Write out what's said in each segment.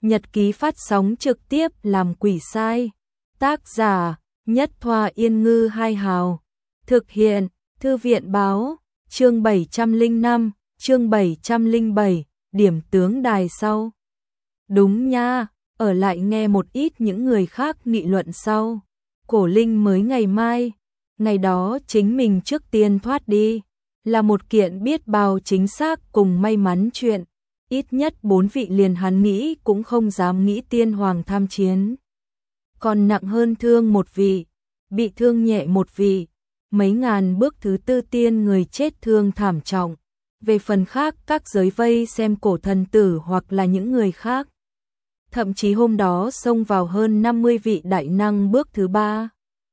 Nhật ký phát sóng trực tiếp làm quỷ sai. Tác giả: Nhất Thoa Yên Ngư Hai Hào. Thực hiện: Thư viện báo. Chương 705, chương 707, điểm tướng đài sau. Đúng nha, ở lại nghe một ít những người khác nghị luận sau. Cổ Linh mới ngày mai, ngày đó chính mình trước tiên thoát đi, là một kiện biết bao chính xác cùng may mắn chuyện. Ít nhất 4 vị liền hắn nghĩ cũng không dám nghĩ tiên hoàng tham chiến. Còn nặng hơn thương một vị, bị thương nhẹ một vị, mấy ngàn bước thứ tư tiên người chết thương thảm trọng. Về phần khác các giới vây xem cổ thần tử hoặc là những người khác. Thậm chí hôm đó xông vào hơn 50 vị đại năng bước thứ ba.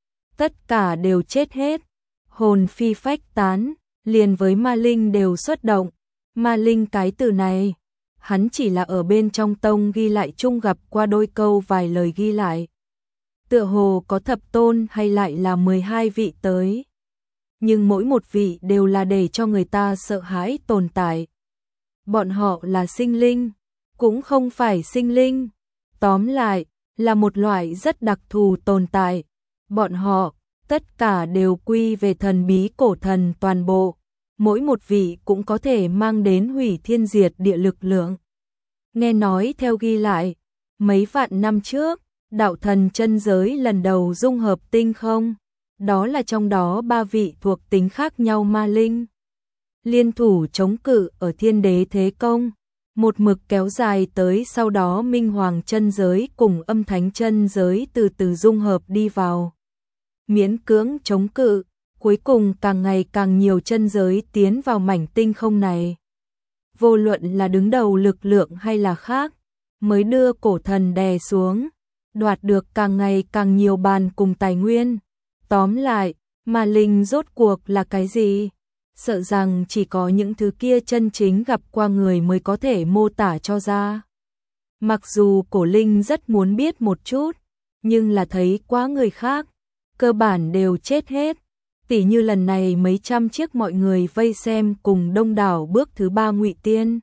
Tất cả đều chết hết, hồn phi phách tán, liền với ma linh đều xuất động. Ma linh cái từ này, hắn chỉ là ở bên trong tông ghi lại chung gặp qua đôi câu vài lời ghi lại. Tựa hồ có thập tôn hay lại là 12 vị tới. Nhưng mỗi một vị đều là để cho người ta sợ hãi tồn tại. Bọn họ là sinh linh, cũng không phải sinh linh. Tóm lại, là một loại rất đặc thù tồn tại. Bọn họ, tất cả đều quy về thần bí cổ thần toàn bộ. Mỗi một vị cũng có thể mang đến hủy thiên diệt địa lực lượng. Nghe nói theo ghi lại, mấy vạn năm trước, đạo thần chân giới lần đầu dung hợp tinh không. Đó là trong đó 3 vị thuộc tính khác nhau ma linh. Liên thủ chống cự ở thiên đế thế công. Một mực kéo dài tới sau đó minh hoàng chân giới cùng âm thánh chân giới từ từ dung hợp đi vào. Miễn cưỡng chống cự, cuối cùng càng ngày càng nhiều chân giới tiến vào mảnh tinh không này. Vô luận là đứng đầu lực lượng hay là khác, mới đưa cổ thần đè xuống, đoạt được càng ngày càng nhiều bàn cùng tài nguyên. Tóm lại, ma linh rốt cuộc là cái gì? Sợ rằng chỉ có những thứ kia chân chính gặp qua người mới có thể mô tả cho ra. Mặc dù cổ linh rất muốn biết một chút, nhưng là thấy quá người khác, cơ bản đều chết hết. Tỉ như lần này mấy trăm chiếc mọi người vây xem cùng đông đảo bước thứ 3 ngụy tiên.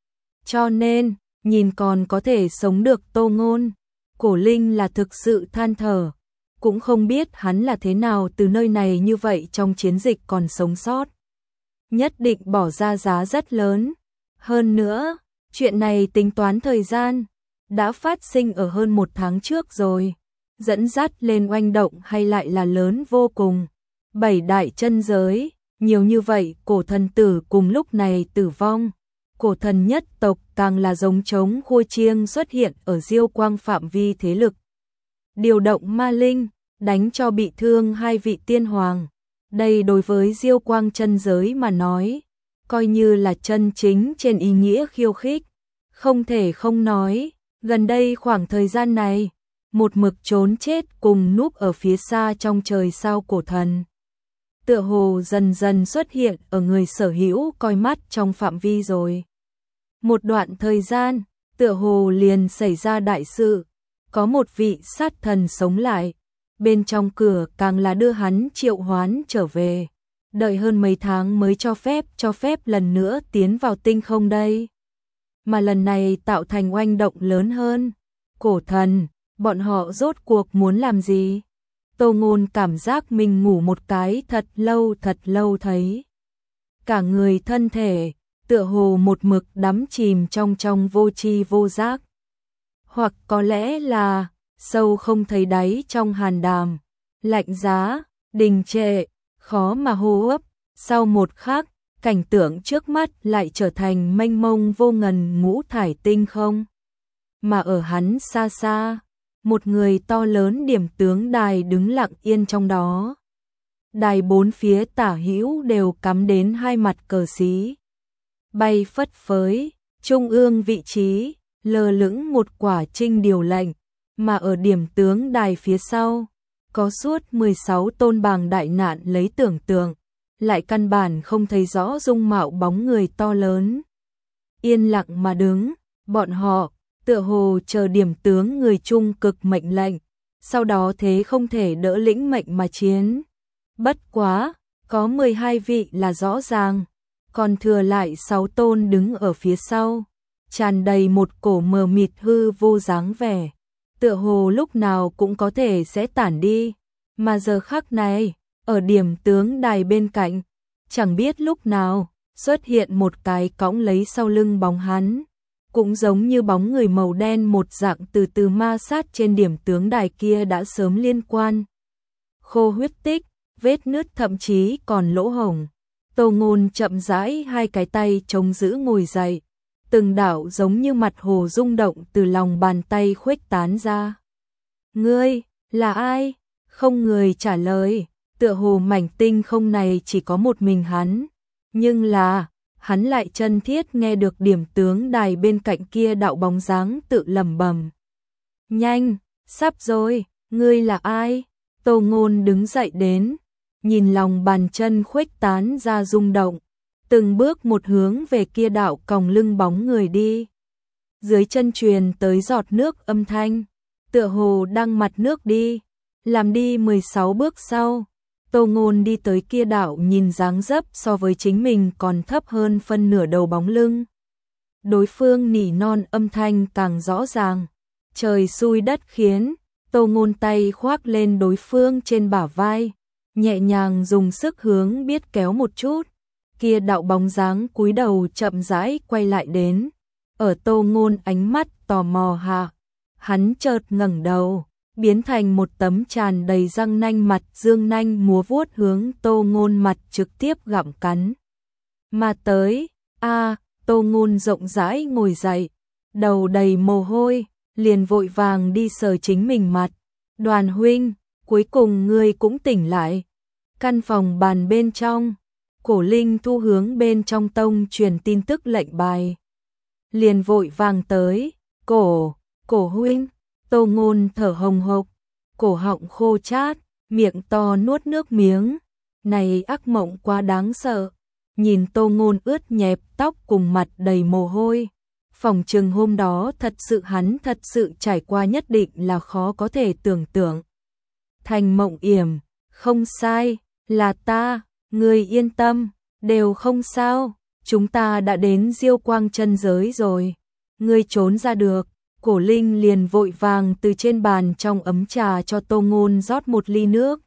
Cho nên, nhìn còn có thể sống được Tô Ngôn, cổ linh là thực sự than thở. Cũng không biết hắn là thế nào từ nơi này như vậy trong chiến dịch còn sống sót. Nhất định bỏ ra giá rất lớn. Hơn nữa, chuyện này tính toán thời gian, đã phát sinh ở hơn 1 tháng trước rồi. Dẫn dắt lên oanh động hay lại là lớn vô cùng. 7 đại chân giới, nhiều như vậy cổ thần tử cùng lúc này tử vong. Cổ thần nhất tộc càng là giống trống khua chiêng xuất hiện ở diêu quang phạm vi thế lực. Điều động ma linh, đánh cho bị thương 2 vị tiên hoàng. Đây đối với diêu quang chân giới mà nói, coi như là chân chính trên ý nghĩa khiêu khích. Không thể không nói, gần đây khoảng thời gian này, một mực trốn chết cùng núp ở phía xa trong trời sao cổ thần. Tựa hồ dần dần xuất hiện ở người sở hữu coi mắt trong phạm vi rồi. Một đoạn thời gian, tựa hồ liền xảy ra đại sự, có một vị sát thần sống lại, bên trong cửa càng là đưa hắn triệu hoán trở về, đợi hơn mấy tháng mới cho phép lần nữa tiến vào tinh không đây. Mà lần này tạo thành oanh động lớn hơn. Cổ thần, bọn họ rốt cuộc muốn làm gì? Tô Ngôn cảm giác mình ngủ một cái thật lâu thấy. Cả người thân thể, tựa hồ một mực đắm chìm trong vô tri vô giác. Hoặc có lẽ là sâu không thấy đáy trong hàn đàm, lạnh giá, đình trệ, khó mà hô hấp. Sau một khắc, cảnh tượng trước mắt lại trở thành mênh mông vô ngần ngũ thải tinh không. Mà ở hắn xa xa, một người to lớn điểm tướng đài đứng lặng yên trong đó. Đài 4 phía tả hữu đều cắm đến 2 mặt cờ xí. Bay phất phới, trung ương vị trí, lơ lửng một quả trinh điều lệnh, mà ở điểm tướng đài phía sau, có suốt 16 tôn bàng đại nạn lấy tưởng tượng, lại căn bản không thấy rõ dung mạo bóng người to lớn. Yên lặng mà đứng, bọn họ tựa hồ chờ điểm tướng người trung cực mệnh lệnh, sau đó thế không thể đỡ lĩnh mệnh mà chiến. Bất quá, có 12 vị là rõ ràng, còn thừa lại 6 tôn đứng ở phía sau. tràn đầy một cổ mờ mịt hư vô dáng vẻ, tựa hồ lúc nào cũng có thể sẽ tản đi, mà giờ khắc này, ở điểm tướng đài bên cạnh, chẳng biết lúc nào xuất hiện một cái cõng lấy sau lưng bóng hắn, cũng giống như bóng người màu đen một dạng từ từ ma sát trên điểm tướng đài kia đã sớm liên quan. Khô huyết tích, vết nứt thậm chí còn lỗ hổng. Tô Ngôn chậm rãi hai cái tay chống giữ ngồi dậy, từng đạo giống như mặt hồ rung động từ lòng bàn tay khuếch tán ra. Ngươi, là ai? Không người trả lời, tựa hồ mảnh tinh không này chỉ có một mình hắn, nhưng là, hắn lại chân thiết nghe được điểm tướng đài bên cạnh kia đạo bóng dáng tự lẩm bẩm. Nhanh, sắp rồi, ngươi là ai? Tô Ngôn đứng dậy đến, nhìn lòng bàn chân khuếch tán ra rung động, từng bước một hướng về kia đạo còng lưng bóng người đi. Dưới chân truyền tới giọt nước âm thanh, tựa hồ đang mặt nước đi, làm đi 16 bước sau. Tô Ngôn đi tới kia đạo nhìn dáng dấp so với chính mình còn thấp hơn phân nửa đầu bóng lưng. Đối phương nỉ non âm thanh càng rõ ràng, trời xui đất khiến, Tô Ngôn tay khoác lên đối phương trên bả vai, nhẹ nhàng dùng sức hướng biết kéo một chút, kia đạo bóng dáng cúi đầu chậm rãi quay lại đến, ở Tô Ngôn ánh mắt tò mò hạ, hắn chợt ngẩng đầu, biến thành một tấm tràn đầy răng nanh mặt dương nanh múa vuốt hướng Tô Ngôn mặt trực tiếp gặm cắn. Mà tới, Tô Ngôn rộng rãi ngồi dậy, đầu đầy mồ hôi, liền vội vàng đi sờ chính mình mặt. Đoàn huynh, cuối cùng ngươi cũng tỉnh lại. Căn phòng bàn bên trong, Cổ Linh Thu hướng bên trong tông truyền tin tức lệnh bài. Liền vội vàng tới, cổ huynh. Tô Ngôn thở hồng hộc, cổ họng khô chát, miệng to nuốt nước miếng. Này ác mộng quá đáng sợ. Nhìn Tô Ngôn ướt nhẹp tóc cùng mặt đầy mồ hôi. Phòng trừng hôm đó hắn thật sự trải qua nhất định là khó có thể tưởng tượng. Thành mộng yểm, không sai, là ta, ngươi yên tâm, đều không sao, chúng ta đã đến Diêu Quang chân giới rồi. Ngươi trốn ra được. Cổ Linh liền vội vàng từ trên bàn trong ấm trà cho Tô Ngôn rót một ly nước.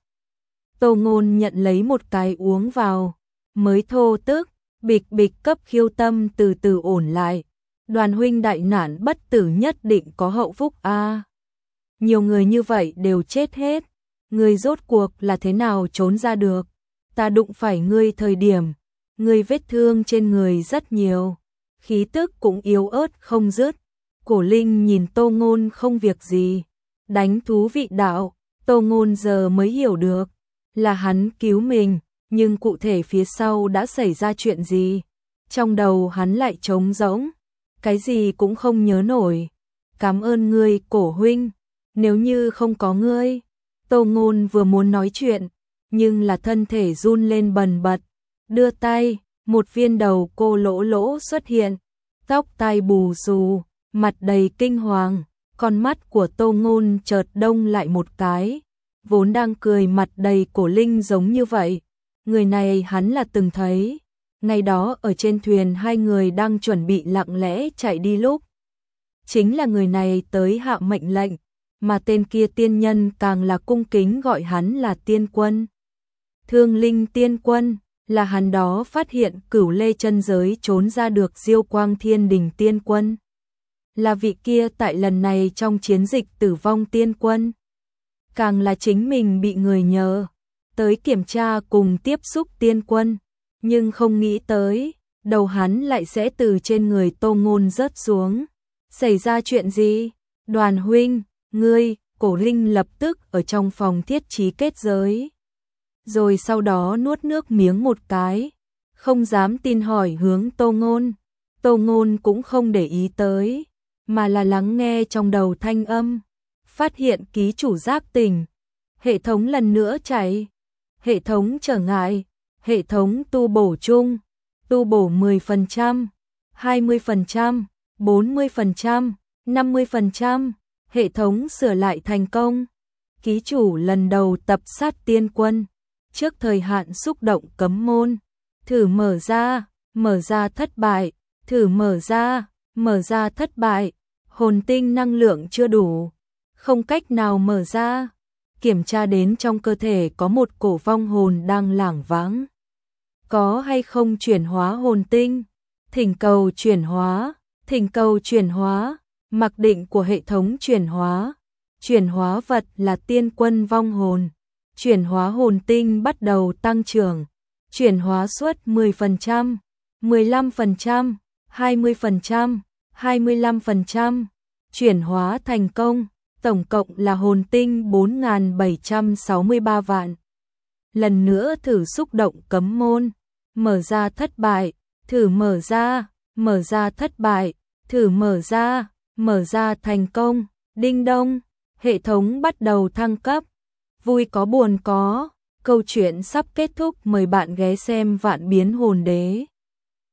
Tô Ngôn nhận lấy một cái uống vào, mới thô tức, bịch bịch cấp khiêu tâm từ từ ổn lại. Đoàn huynh đại nạn bất tử nhất định có hậu phúc a. Nhiều người như vậy đều chết hết, ngươi rốt cuộc là thế nào trốn ra được? Ta đụng phải ngươi thời điểm, ngươi vết thương trên người rất nhiều, khí tức cũng yếu ớt không dứt. Cổ Linh nhìn Tô Ngôn không việc gì, đánh thú vị đạo, Tô Ngôn giờ mới hiểu được, là hắn cứu mình, nhưng cụ thể phía sau đã xảy ra chuyện gì? Trong đầu hắn lại trống rỗng, cái gì cũng không nhớ nổi. Cảm ơn ngươi Cổ huynh, nếu như không có ngươi. Tô Ngôn vừa muốn nói chuyện, nhưng là thân thể run lên bần bật, đưa tay, một viên đầu cô lỗ lỗ xuất hiện, tóc tai bù xù, mặt đầy kinh hoàng, con mắt của Tô Ngôn chợt đông lại một cái, vốn đang cười mặt đầy Cổ Linh giống như vậy, người này hắn là từng thấy, ngày đó ở trên thuyền hai người đang chuẩn bị lặng lẽ chạy đi lúc. Chính là người này tới hạ mệnh lệnh, mà tên kia tiên nhân càng là cung kính gọi hắn là tiên quân. Thương Linh tiên quân, là hắn đó phát hiện Cửu Lê chân giới trốn ra được Diêu Quang Thiên Đình tiên quân. Là vị kia tại lần này trong chiến dịch tử vong tiên quân. Càng là chính mình bị người nhờ tới kiểm tra cùng tiếp xúc tiên quân, nhưng không nghĩ tới, đầu hắn lại sẽ từ trên người Tô Ngôn rớt xuống. Xảy ra chuyện gì? Đoàn huynh, ngươi, Cổ Linh lập tức ở trong phòng thiết trí kết giới. Rồi sau đó nuốt nước miếng một cái, không dám tin hỏi hướng Tô Ngôn. Tô Ngôn cũng không để ý tới, mà là lắng nghe trong đầu thanh âm, phát hiện ký chủ giác tỉnh. Hệ thống lần nữa chạy, hệ thống trở ngại, hệ thống tu bổ chung, tu bổ 10%, 20%, 40%, 50%, hệ thống sửa lại thành công. Ký chủ lần đầu tập sát tiên quân, trước thời hạn xúc động cấm môn, thử mở ra thất bại, thử mở Mở ra thất bại, hồn tinh năng lượng chưa đủ, không cách nào mở ra. Kiểm tra đến trong cơ thể có một cổ vong hồn đang lảng vãng. Có hay không chuyển hóa hồn tinh? Thỉnh cầu chuyển hóa, thỉnh cầu chuyển hóa, mặc định của hệ thống chuyển hóa. Chuyển hóa vật là tiên quân vong hồn. Chuyển hóa hồn tinh bắt đầu tăng trưởng. Chuyển hóa suất 10%, 15%, 20%, 25%. Chuyển hóa thành công, tổng cộng là hồn tinh 4.763 vạn. Lần nữa thử xúc động cấm môn, mở ra thất bại, thử mở ra thất bại, thử mở ra thành công, đinh đông, hệ thống bắt đầu thăng cấp. Vui có buồn có, câu chuyện sắp kết thúc, mời bạn ghé xem Vạn Biến Hồn Đế.